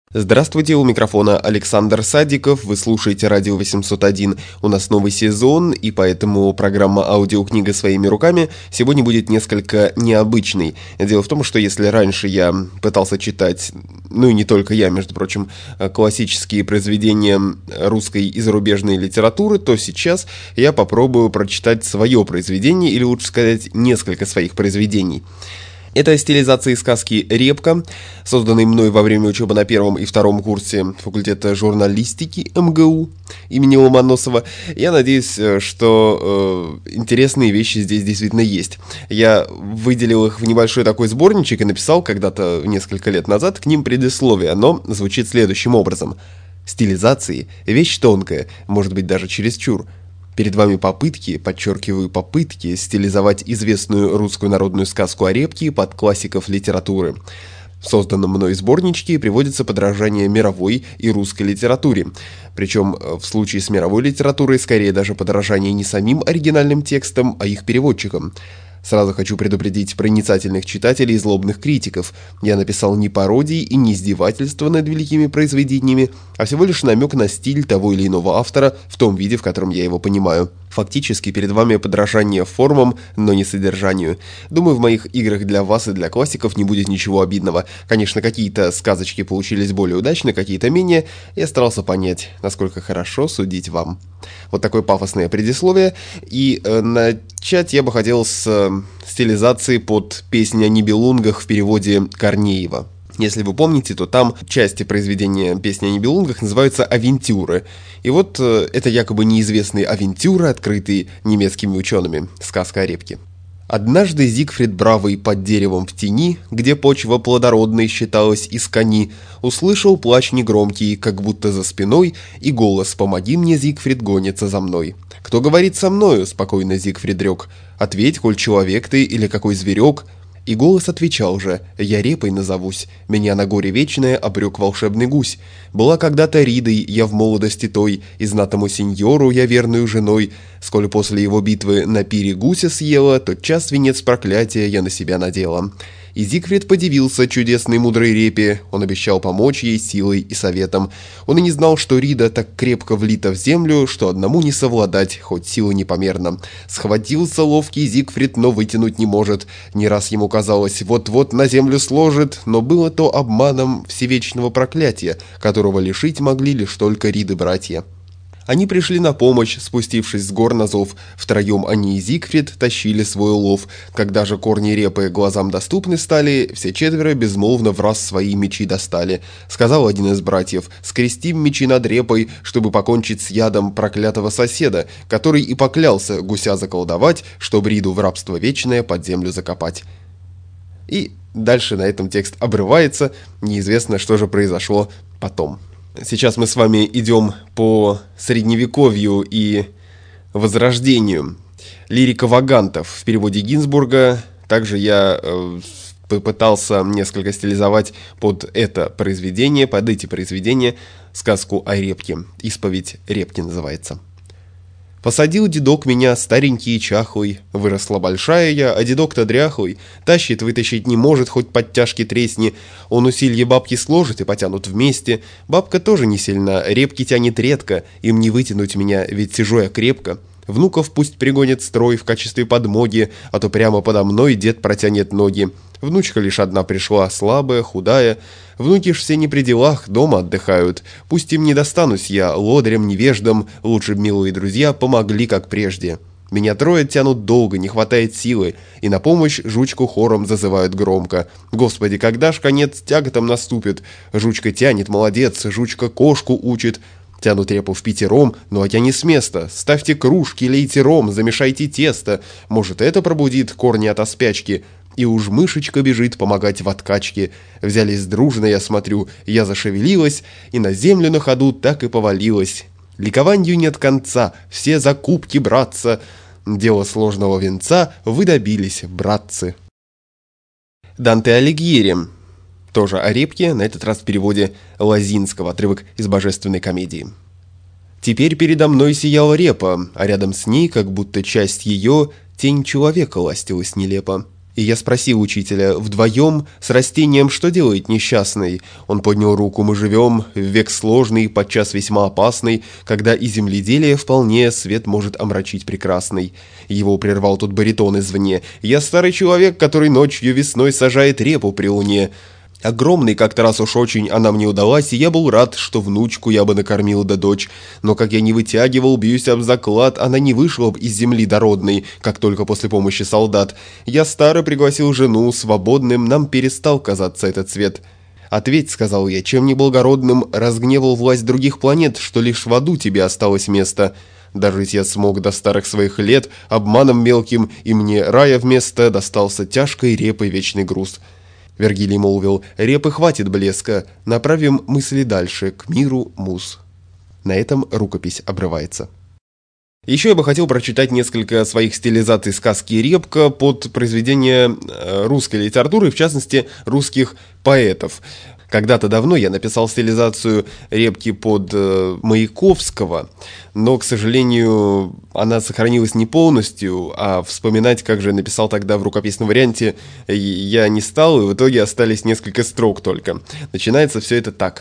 Здравствуйте, у микрофона Александр Садиков, вы слушаете радио 801. У нас новый сезон, и поэтому программа «Аудиокнига своими руками» сегодня будет несколько необычной. Дело в том, что если раньше я пытался читать, ну и не только я, между прочим, классические произведения русской и зарубежной литературы, то сейчас я попробую прочитать свое произведение, или лучше сказать, несколько своих произведений. Это стилизации сказки «Репка», созданной мной во время учебы на первом и втором курсе факультета журналистики МГУ имени Ломоносова. Я надеюсь, что интересные вещи здесь действительно есть. Я выделил их в небольшой такой сборничек и написал когда-то несколько лет назад к ним предисловие. Оно звучит следующим образом. Стилизации – вещь тонкая, может быть даже чересчур. Перед вами попытки, подчеркиваю, попытки стилизовать известную русскую народную сказку о репке под классиков литературы. В созданном мной сборничке приводится подражание мировой и русской литературе. Причем в случае с мировой литературой скорее даже подражание не самим оригинальным текстам, а их переводчикам. Сразу хочу предупредить проницательных читателей и злобных критиков. Я написал не пародии и не издевательства над великими произведениями, а всего лишь намек на стиль того или иного автора в том виде, в котором я его понимаю. Фактически перед вами подражание формам, но не содержанию. Думаю, в моих играх для вас и для классиков не будет ничего обидного. Конечно, какие-то сказочки получились более удачно, какие-то менее. Я старался понять, насколько хорошо судить вам. Вот такое пафосное предисловие. И начать я бы хотел с стилизации под «Песнь о Нибелунгах» в переводе Корнеева. Если вы помните, то там части произведения «Песни о Нибелунгах» называются «авентюры». И вот это якобы неизвестные авентюры, открытые немецкими учеными. Сказка о репке. Однажды Зигфрид Бравый под деревом в тени, где почва плодородной считалась из кони, услышал плач негромкий, как будто за спиной, и голос «Помоги мне, Зигфрид, гонится за мной». «Кто говорит со мною?» – спокойно Зигфрид рёк. «Ответь, коль человек ты или какой зверек». И голос отвечал же: «Я репой назовусь, меня на горе вечное обрек волшебный гусь. Была когда-то Ридой я в молодости той, и знатому сеньору я верную женой. Сколь после его битвы на пире гуся съела, тотчас венец проклятия я на себя надела». И Зигфрид подивился чудесной мудрой репе, он обещал помочь ей силой и советом. Он и не знал, что Рида так крепко влита в землю, что одному не совладать, хоть сила непомерна. Схватился ловкий Зигфрид, но вытянуть не может. Не раз ему казалось, вот-вот на землю сложит, но было то обманом всевечного проклятия, которого лишить могли лишь только Риды братья. Они пришли на помощь, спустившись с гор на зов. Втроем они и Зигфрид тащили свой улов. Когда же корни репы глазам доступны стали, все четверо безмолвно враз свои мечи достали. Сказал один из братьев: «Скрестим мечи над репой, чтобы покончить с ядом проклятого соседа, который и поклялся гуся заколдовать, чтоб Риду в рабство вечное под землю закопать». И дальше на этом текст обрывается, неизвестно, что же произошло потом. Сейчас мы с вами идем по средневековью и возрождению. Лирика вагантов в переводе Гинзбурга. Также я попытался несколько стилизовать под это произведение, под эти произведения, сказку о репке. «Исповедь репки» называется. Посадил дедок меня, старенький и чахлый. Выросла большая я, а дедок-то дряхлый. Тащит, вытащить не может, хоть подтяжки тресни. Он усилье бабки сложит и потянут вместе. Бабка тоже не сильна, репки тянет редко. Им не вытянуть меня, ведь сижу я крепко. Внуков пусть пригонит строй в качестве подмоги, а то прямо подо мной дед протянет ноги. Внучка лишь одна пришла, слабая, худая. Внуки ж все не при делах, дома отдыхают. Пусть им не достанусь я, лодырям, невеждам, лучше б милые друзья помогли, как прежде. Меня трое тянут долго, не хватает силы, и на помощь жучку хором зазывают громко. Господи, когда ж конец тяготам наступит? Жучка тянет, молодец, жучка кошку учит. Тянут репу впятером, ну а я не с места. Ставьте кружки, лейте ром, замешайте тесто. Может, это пробудит корни ото спячки. И уж мышечка бежит помогать в откачке. Взялись дружно, я смотрю, я зашевелилась, и на землю на ходу так и повалилась. Ликованью нет конца, все закупки, братца. Дело сложного венца вы добились, братцы. Данте Алигьери. Тоже о репке, на этот раз в переводе Лозинского, отрывок из «Божественной комедии». «Теперь передо мной сияла репа, а рядом с ней, как будто часть ее, тень человека ластилась нелепо. И я спросил учителя: вдвоем с растением что делает несчастный? Он поднял руку: мы живем в век сложный, подчас весьма опасный, когда и земледелие вполне свет может омрачить прекрасный. Его прервал тут баритон извне: я старый человек, который ночью весной сажает репу при луне. Огромный как-то раз уж очень она мне удалась, и я был рад, что внучку я бы накормил да дочь. Но как я не вытягивал, бьюсь об заклад, она не вышла б из земли дородной, как только после помощи солдат. Я старый пригласил жену, свободным нам перестал казаться этот цвет. «Ответь, — сказал я, — чем неблагородным разгневал власть других планет, что лишь в аду тебе осталось место? Дожить я смог до старых своих лет обманом мелким, и мне рая вместо достался тяжкой репой вечный груз». Вергилий молвил: репы хватит блеска, направим мысли дальше, к миру муз. На этом рукопись обрывается. Еще я бы хотел прочитать несколько своих стилизаций сказки «Репка» под произведения русской литературы, в частности, русских поэтов. Когда-то давно я написал стилизацию «Репки» под Маяковского, но, к сожалению, она сохранилась не полностью, а вспоминать, как же написал тогда в рукописном варианте, я не стал, и в итоге остались несколько строк только. Начинается все это так.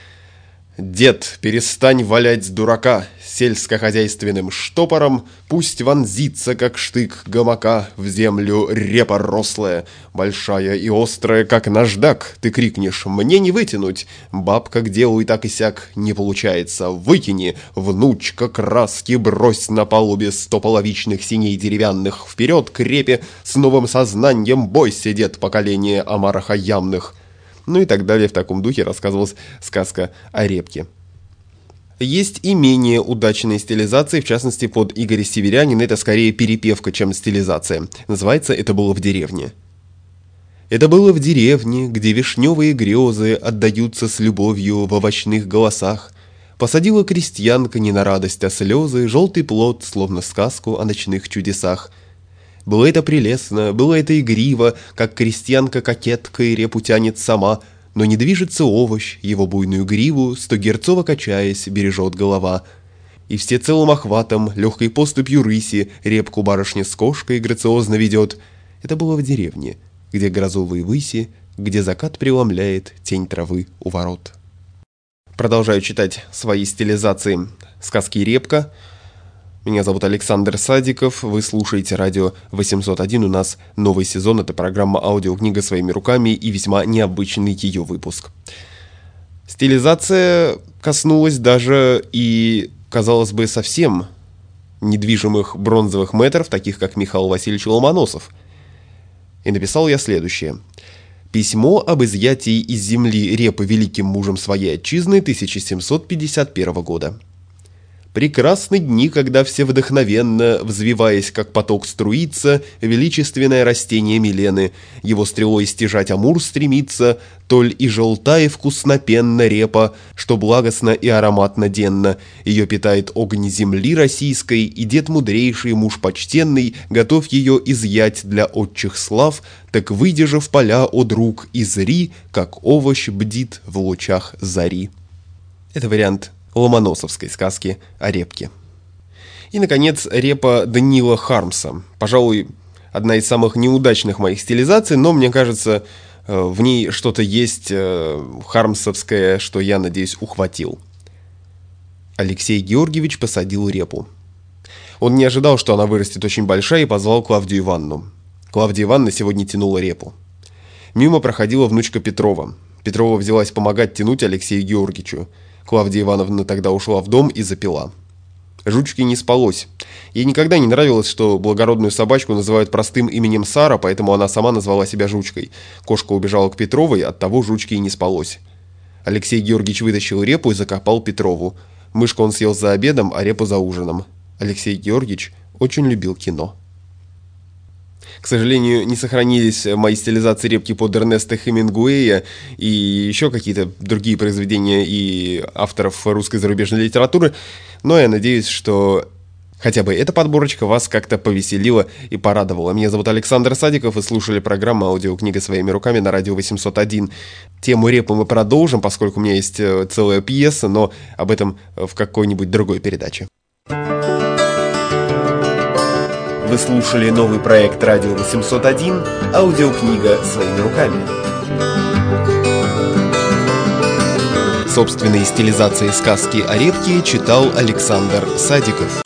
«Дед, перестань валять дурака сельскохозяйственным штопором, пусть вонзится, как штык гамака, в землю репа рослая, большая и острая, как наждак. Ты крикнешь: мне не вытянуть, бабка к делу и так и сяк не получается. Выкини, внучка, краски брось на палубе 100 половичных синей деревянных, вперед к репе с новым сознанием, бойся, дед, поколение омарах ямных». Ну и так далее, в таком духе рассказывалась сказка о репке. Есть и менее удачные стилизации, в частности, под Игоря Северянина. Это скорее перепевка, чем стилизация. Называется «Это было в деревне». Это было в деревне, где вишневые грезы отдаются с любовью в овощных голосах. Посадила крестьянка не на радость, а слезы, желтый плод, словно сказку о ночных чудесах. Было это прелестно, было это игриво, как крестьянка-кокетка и репу тянет сама, но не движется овощ, его буйную гриву, стогерцово качаясь, бережет голова. И все целым охватом, легкой поступью рыси, репку барышня с кошкой грациозно ведет. Это было в деревне, где грозовые выси, где закат преломляет тень травы у ворот. Продолжаю читать свои стилизации сказки «Репка». Меня зовут Александр Садиков, вы слушаете радио 801, у нас новый сезон, это программа «Аудиокнига своими руками» и весьма необычный ее выпуск. Стилизация коснулась даже и, казалось бы, совсем недвижимых бронзовых мэтров, таких как Михаил Васильевич Ломоносов. И написал я следующее. Письмо об изъятии из земли репы великим мужем своей отчизны 1751 года. Прекрасны дни, когда все вдохновенно, взвиваясь, как поток струится, величественное растение Милены, его стрелой стяжать Амур стремится, толь и желта и вкуснопенна репа, что благостно и ароматно денно, ее питает огонь земли российской, и дед мудрейший, муж почтенный, готов ее изъять для отчих слав, так выйди же в поля, о друг, и зри, как овощ бдит в лучах зари. Это вариант ломоносовской сказки о репке. И, наконец, репа Даниила Хармса. Пожалуй, одна из самых неудачных моих стилизаций, но, мне кажется, в ней что-то есть хармсовское, что я, надеюсь, ухватил. Алексей Георгиевич посадил репу. Он не ожидал, что она вырастет очень большая, и позвал Клавдию Ивановну. Клавдия Ивановна сегодня тянула репу. Мимо проходила внучка Петрова. Петрова взялась помогать тянуть Алексею Георгиевичу. Клавдия Ивановна тогда ушла в дом и запила. Жучке не спалось. Ей никогда не нравилось, что благородную собачку называют простым именем Сара, поэтому она сама назвала себя Жучкой. Кошка убежала к Петровой, оттого Жучке и не спалось. Алексей Георгиевич вытащил репу и закопал Петрову. Мышку он съел за обедом, а репу за ужином. Алексей Георгиевич очень любил кино. К сожалению, не сохранились мои стилизации репки под Эрнеста Хемингуэя и еще какие-то другие произведения и авторов русской зарубежной литературы, но я надеюсь, что хотя бы эта подборочка вас как-то повеселила и порадовала. Меня зовут Александр Садиков, вы слушали программу «Аудиокнига своими руками» на радио 801. Тему репы мы продолжим, поскольку у меня есть целая пьеса, но об этом в какой-нибудь другой передаче. Вы слушали новый проект «Радио 801» «Аудиокнига своими руками». Собственные стилизации сказки о репке читал Александр Садиков.